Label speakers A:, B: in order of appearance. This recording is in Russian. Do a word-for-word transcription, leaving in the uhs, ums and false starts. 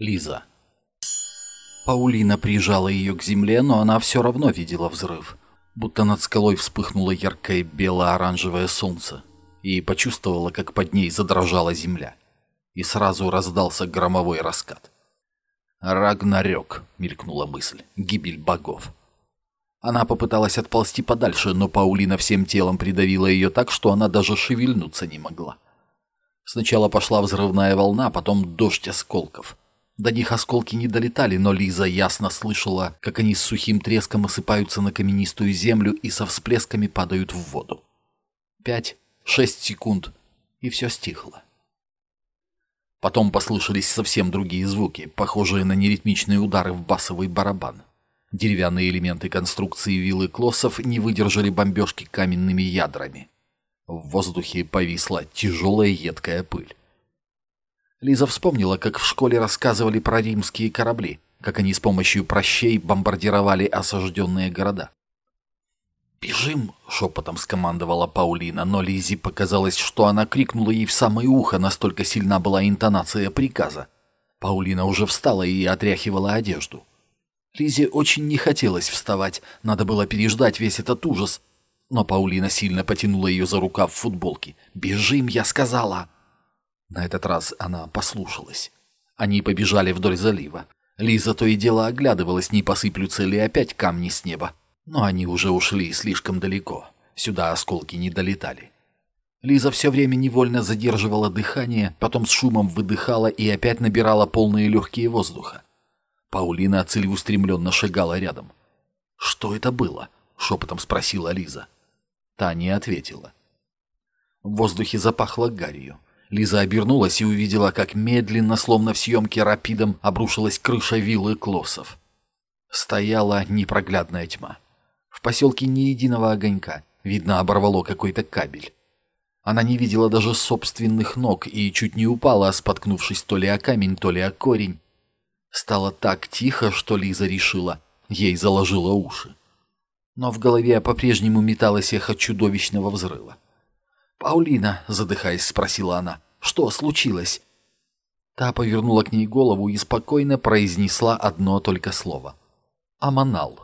A: Лиза. Паулина прижала ее к земле, но она все равно видела взрыв. Будто над скалой вспыхнуло яркое бело-оранжевое солнце, и почувствовала, как под ней задрожала земля. И сразу раздался громовой раскат. «Рагнарёк», — мелькнула мысль, — «гибель богов». Она попыталась отползти подальше, но Паулина всем телом придавила ее так, что она даже шевельнуться не могла. Сначала пошла взрывная волна, потом дождь осколков. До них осколки не долетали, но Лиза ясно слышала, как они с сухим треском осыпаются на каменистую землю и со всплесками падают в воду. Пять, шесть секунд, и все стихло. Потом послышались совсем другие звуки, похожие на неритмичные удары в басовый барабан. Деревянные элементы конструкции виллы Клоссов не выдержали бомбежки каменными ядрами. В воздухе повисла тяжелая едкая пыль. Лиза вспомнила, как в школе рассказывали про римские корабли, как они с помощью пращей бомбардировали осажденные города. «Бежим!» — шепотом скомандовала Паулина, но Лизе показалось, что она крикнула ей в самое ухо, настолько сильна была интонация приказа. Паулина уже встала и отряхивала одежду. Лизе очень не хотелось вставать, надо было переждать весь этот ужас. Но Паулина сильно потянула ее за рукав в футболке. «Бежим, я сказала!» На этот раз она послушалась. Они побежали вдоль залива. Лиза то и дело оглядывалась, не посыплются ли опять камни с неба. Но они уже ушли слишком далеко. Сюда осколки не долетали. Лиза все время невольно задерживала дыхание, потом с шумом выдыхала и опять набирала полные легкие воздуха. Паулина целеустремленно шагала рядом. «Что это было?» — шепотом спросила Лиза. Та не ответила. В воздухе запахло гарью. Лиза обернулась и увидела, как медленно, словно в съемке рапидом, обрушилась крыша виллы Клоссов. Стояла непроглядная тьма. В поселке ни единого огонька. Видно, оборвало какой-то кабель. Она не видела даже собственных ног и чуть не упала, споткнувшись то ли о камень, то ли о корень. Стало так тихо, что Лиза решила, ей заложило уши. Но в голове по-прежнему металось эхо чудовищного взрыва. «Паулина», — задыхаясь, спросила она, — «что случилось?» Та повернула к ней голову и спокойно произнесла одно только слово. «Аманал».